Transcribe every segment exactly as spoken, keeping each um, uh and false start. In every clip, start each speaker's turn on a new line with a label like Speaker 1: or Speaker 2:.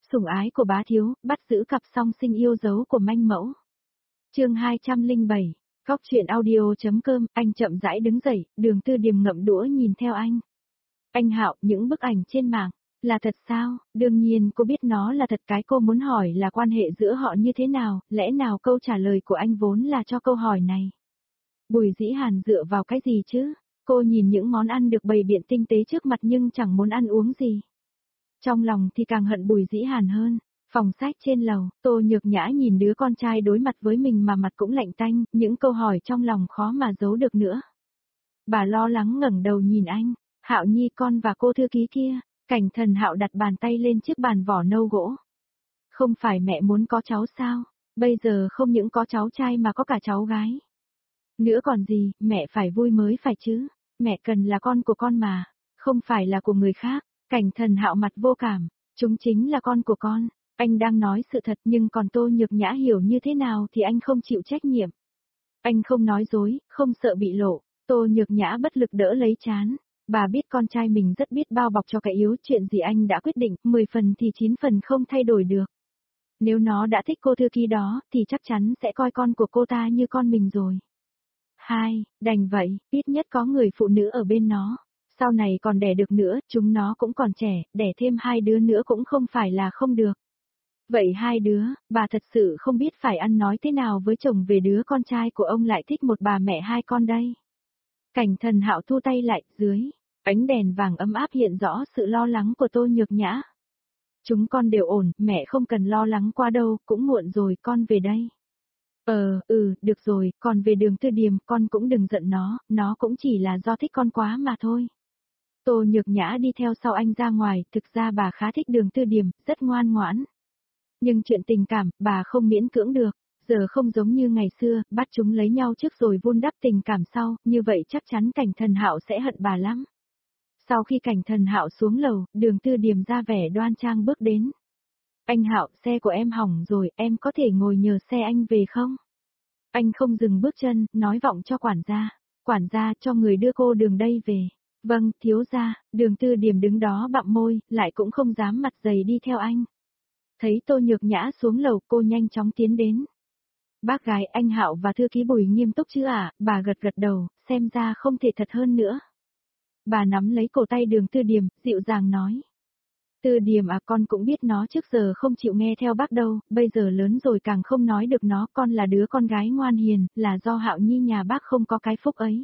Speaker 1: Sủng ái của bá thiếu, bắt giữ cặp song sinh yêu dấu của manh mẫu. Chương hai trăm lẻ bảy, Góc truyện audio.com, anh chậm rãi đứng dậy, Đường Tư Điềm ngậm đũa nhìn theo anh. Anh Hạo, những bức ảnh trên mạng, là thật sao? Đương nhiên cô biết nó là thật, cái cô muốn hỏi là quan hệ giữa họ như thế nào, lẽ nào câu trả lời của anh vốn là cho câu hỏi này. Bùi Dĩ Hàn dựa vào cái gì chứ? Cô nhìn những món ăn được bày biện tinh tế trước mặt nhưng chẳng muốn ăn uống gì. Trong lòng thì càng hận Bùi Dĩ Hàn hơn. Phòng sách trên lầu, Tô Nhược Nhã nhìn đứa con trai đối mặt với mình mà mặt cũng lạnh tanh, những câu hỏi trong lòng khó mà giấu được nữa. Bà lo lắng ngẩng đầu nhìn anh, Hạo Nhi con và cô thư ký kia. Cảnh Thần Hạo đặt bàn tay lên chiếc bàn vỏ nâu gỗ. Không phải mẹ muốn có cháu sao? Bây giờ không những có cháu trai mà có cả cháu gái. Nữa còn gì, mẹ phải vui mới phải chứ. Mẹ cần là con của con mà, không phải là của người khác. Cảnh Thần Hạo mặt vô cảm, chúng chính là con của con. Anh đang nói sự thật nhưng còn Tô Nhược Nhã hiểu như thế nào thì anh không chịu trách nhiệm. Anh không nói dối, không sợ bị lộ. Tô Nhược Nhã bất lực đỡ lấy trán. Bà biết con trai mình rất biết bao bọc cho cái yếu, chuyện gì anh đã quyết định, mười phần thì chín phần không thay đổi được. Nếu nó đã thích cô thư ký đó, thì chắc chắn sẽ coi con của cô ta như con mình rồi. Hai, đành vậy, ít nhất có người phụ nữ ở bên nó. Sau này còn đẻ được nữa, chúng nó cũng còn trẻ, đẻ thêm hai đứa nữa cũng không phải là không được. Vậy hai đứa, bà thật sự không biết phải ăn nói thế nào với chồng về đứa con trai của ông lại thích một bà mẹ hai con đây. Cảnh Thần Hạo thu tay lại, dưới ánh đèn vàng ấm áp hiện rõ sự lo lắng của Tô Nhược Nhã. Chúng con đều ổn, mẹ không cần lo lắng qua đâu, cũng muộn rồi, con về đây. Ờ, ừ, được rồi, còn về Đường Tư Điềm, con cũng đừng giận nó, nó cũng chỉ là do thích con quá mà thôi. Tô Nhược Nhã đi theo sau anh ra ngoài, thực ra bà khá thích Đường Tư Điềm, rất ngoan ngoãn. Nhưng chuyện tình cảm, bà không miễn cưỡng được, giờ không giống như ngày xưa, bắt chúng lấy nhau trước rồi vun đắp tình cảm sau, như vậy chắc chắn Cảnh Thần Hạo sẽ hận bà lắm. Sau khi Cảnh Thần Hạo xuống lầu, Đường Tư Điềm ra vẻ đoan trang bước đến. Anh Hạo, xe của em hỏng rồi, em có thể ngồi nhờ xe anh về không? Anh không dừng bước chân, nói vọng cho quản gia. Quản gia, cho người đưa cô Đường đây về. Vâng, thiếu gia. Đường Tư Điềm đứng đó bặm môi, lại cũng không dám mặt dày đi theo anh. Thấy Tô Nhược Nhã xuống lầu, cô nhanh chóng tiến đến. Bác gái, anh Hạo và thư ký Bùi nghiêm túc chứ ạ? Bà gật gật đầu, xem ra không thể thật hơn nữa. Bà nắm lấy cổ tay Đường Tư Điềm, dịu dàng nói. Tư Điềm à, con cũng biết nó trước giờ không chịu nghe theo bác đâu, bây giờ lớn rồi càng không nói được nó, con là đứa con gái ngoan hiền, là do Hạo Nhi nhà bác không có cái phúc ấy.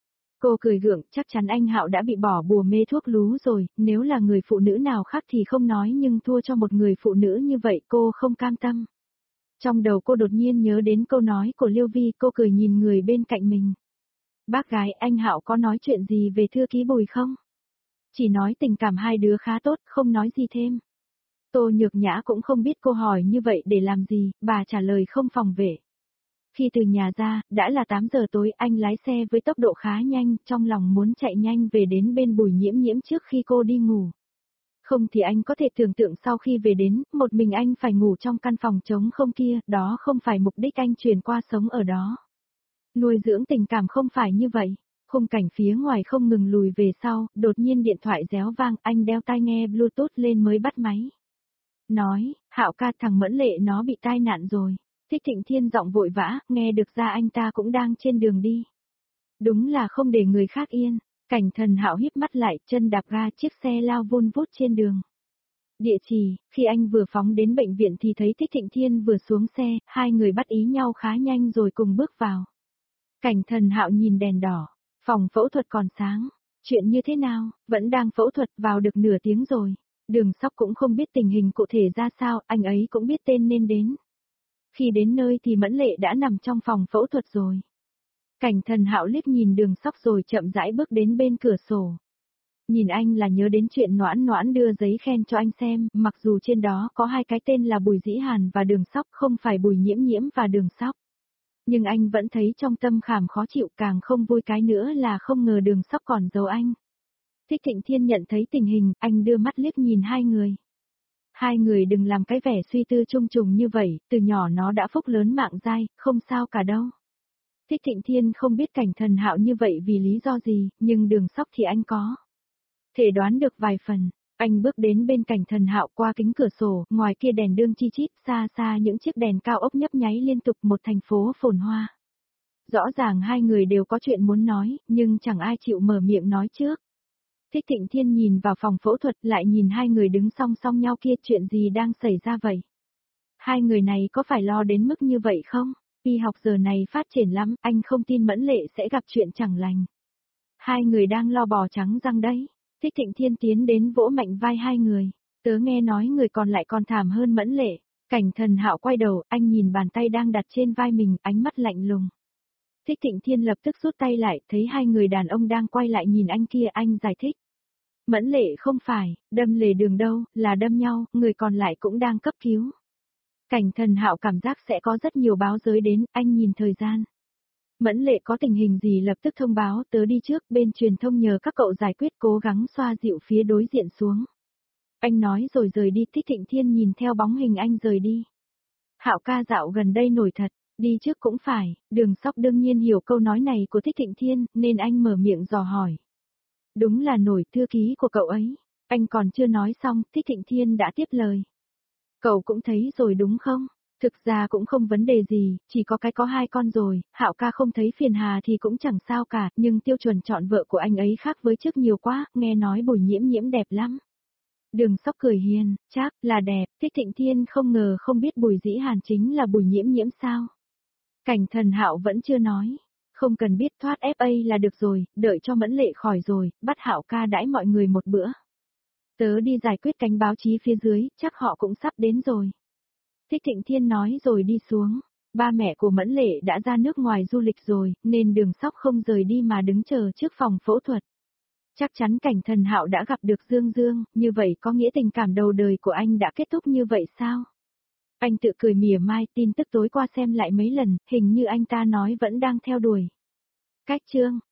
Speaker 1: Cô cười gượng, chắc chắn anh Hạo đã bị bỏ bùa mê thuốc lú rồi, nếu là người phụ nữ nào khác thì không nói nhưng thua cho một người phụ nữ như vậy cô không cam tâm. Trong đầu cô đột nhiên nhớ đến câu nói của Liêu Vi, cô cười nhìn người bên cạnh mình. Bác gái, anh Hạo có nói chuyện gì về thư ký Bùi không? Chỉ nói tình cảm hai đứa khá tốt, không nói gì thêm. Tô Nhược Nhã cũng không biết cô hỏi như vậy để làm gì, bà trả lời không phòng vệ. Khi từ nhà ra, đã là tám giờ tối, anh lái xe với tốc độ khá nhanh, trong lòng muốn chạy nhanh về đến bên Bùi Nhiễm Nhiễm trước khi cô đi ngủ. Không thì anh có thể tưởng tượng sau khi về đến, một mình anh phải ngủ trong căn phòng trống không kia, đó không phải mục đích anh chuyển qua sống ở đó. Nuôi dưỡng tình cảm không phải như vậy. Khung cảnh phía ngoài không ngừng lùi về sau, đột nhiên điện thoại réo vang, anh đeo tai nghe Bluetooth lên mới bắt máy. Nói, Hạo ca, thằng Mẫn Lệ nó bị tai nạn rồi. Thích Thịnh Thiên giọng vội vã, nghe được ra anh ta cũng đang trên đường đi. Đúng là không để người khác yên. Cảnh Thần Hạo híp mắt lại, chân đạp ga, chiếc xe lao vun vút trên đường. Địa chỉ, khi anh vừa phóng đến bệnh viện thì thấy Thích Thịnh Thiên vừa xuống xe, hai người bắt ý nhau khá nhanh rồi cùng bước vào. Cảnh Thần Hạo nhìn đèn đỏ, phòng phẫu thuật còn sáng. Chuyện như thế nào, vẫn đang phẫu thuật, vào được nửa tiếng rồi. Đường Sóc cũng không biết tình hình cụ thể ra sao, anh ấy cũng biết tên nên đến. Khi đến nơi thì Mẫn Lệ đã nằm trong phòng phẫu thuật rồi. Cảnh Thần Hạo liếc nhìn Đường Sóc rồi chậm rãi bước đến bên cửa sổ. Nhìn anh là nhớ đến chuyện Noãn Noãn đưa giấy khen cho anh xem, mặc dù trên đó có hai cái tên là Bùi Dĩ Hàn và Đường Sóc, không phải Bùi Nhiễm Nhiễm và Đường Sóc. Nhưng anh vẫn thấy trong tâm khảm khó chịu, càng không vui cái nữa là không ngờ Đường Sóc còn giấu anh. Thích Thịnh Thiên nhận thấy tình hình, anh đưa mắt liếc nhìn hai người. Hai người đừng làm cái vẻ suy tư chung trùng như vậy, từ nhỏ nó đã phúc lớn mạng dai, không sao cả đâu. Thích Thịnh Thiên không biết Cảnh Thần Hạo như vậy vì lý do gì, nhưng Đường Sóc thì anh có thể đoán được vài phần. Anh bước đến bên cạnh Thần Hạo qua kính cửa sổ, ngoài kia đèn đương chi chít, xa xa những chiếc đèn cao ốc nhấp nháy liên tục một thành phố phồn hoa. Rõ ràng hai người đều có chuyện muốn nói, nhưng chẳng ai chịu mở miệng nói trước. Thích Thịnh Thiên nhìn vào phòng phẫu thuật lại nhìn hai người đứng song song nhau kia, chuyện gì đang xảy ra vậy? Hai người này có phải lo đến mức như vậy không? Y học giờ này phát triển lắm, anh không tin Mẫn Lệ sẽ gặp chuyện chẳng lành. Hai người đang lo bò trắng răng đấy. Thích Thịnh Thiên tiến đến vỗ mạnh vai hai người. Tớ nghe nói người còn lại còn thảm hơn Mẫn Lệ. Cảnh Thần Hạo quay đầu, anh nhìn bàn tay đang đặt trên vai mình, ánh mắt lạnh lùng. Thích Thịnh Thiên lập tức rút tay lại, thấy hai người đàn ông đang quay lại nhìn anh kia, anh giải thích. Mẫn Lệ không phải, đâm lề đường đâu, là đâm nhau, người còn lại cũng đang cấp cứu. Cảnh Thần Hạo cảm giác sẽ có rất nhiều báo giới đến, anh nhìn thời gian. Mẫn Lệ có tình hình gì lập tức thông báo, tớ đi trước, bên truyền thông nhờ các cậu giải quyết, cố gắng xoa dịu phía đối diện xuống. Anh nói rồi rời đi. Thích Thịnh Thiên nhìn theo bóng hình anh rời đi. Hạo ca dạo gần đây nổi thật, đi trước cũng phải. Đường Sóc đương nhiên hiểu câu nói này của Thích Thịnh Thiên, nên anh mở miệng dò hỏi. Đúng là nổi, thư ký của cậu ấy. Anh còn chưa nói xong, Thích Thịnh Thiên đã tiếp lời. Cậu cũng thấy rồi đúng không? Thực ra cũng không vấn đề gì, chỉ có cái có hai con rồi, Hạo ca không thấy phiền hà thì cũng chẳng sao cả, nhưng tiêu chuẩn chọn vợ của anh ấy khác với trước nhiều quá, nghe nói Bùi Nhiễm Nhiễm đẹp lắm. Đường Sóc cười hiền, chắc là đẹp. Thích Thịnh Thiên không ngờ không biết Bùi Dĩ Hàn chính là Bùi Nhiễm Nhiễm sao. Cảnh Thần Hạo vẫn chưa nói, không cần biết, thoát ép a là được rồi, đợi cho Mẫn Lệ khỏi rồi, bắt Hạo ca đãi mọi người một bữa. Tớ đi giải quyết cánh báo chí phía dưới, chắc họ cũng sắp đến rồi. Thích Thịnh Thiên nói rồi đi xuống. Ba mẹ của Mẫn Lệ đã ra nước ngoài du lịch rồi, nên Đường Sóc không rời đi mà đứng chờ trước phòng phẫu thuật. Chắc chắn Cảnh Thần Hạo đã gặp được Dương Dương, như vậy có nghĩa tình cảm đầu đời của anh đã kết thúc như vậy sao? Anh tự cười mỉa mai, tin tức tối qua xem lại mấy lần, hình như anh ta nói vẫn đang theo đuổi. Cách chương